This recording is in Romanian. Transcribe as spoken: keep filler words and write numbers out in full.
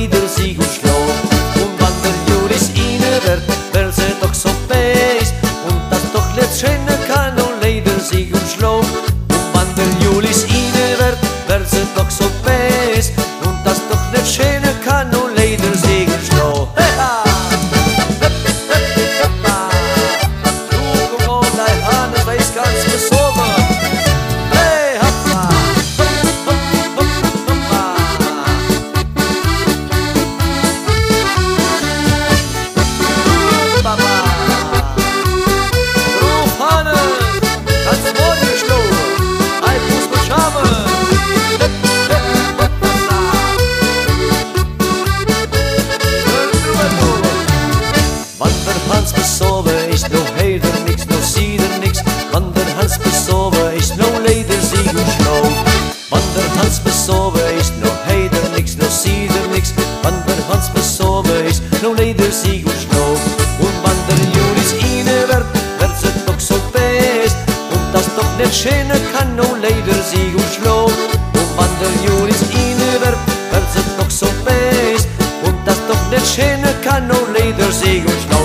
Lieder sie gut schlau. Und wann der Julis inne wird, weil sie doch so best und das doch nicht schöne kann und leider sie gut schlau. Und wann der Julis inne wird, weil sie doch so best und das doch nicht schöne kann und leider sie gut schlau. Du komm on, dein Hahn, das weiß ganz besoffen. Hey, hoppa! Hans besoffen ist, no heider nix, no sieder nix. Wann der Hans besoffen ist, no leider sie gut schlau. Wann der Hans besoffen ist, no heider nix, no sieder nix. Wann der Hans besoffen ist, no leider sie gut schlau. Und wann der Julis inne wird, wird sie doch so fest und das doch nicht schöne kann, no leider sie gut schlau. Und wann der Julis inne wird, wird sie doch so fest und das doch nicht schöne kann, no leider sie gut schlau.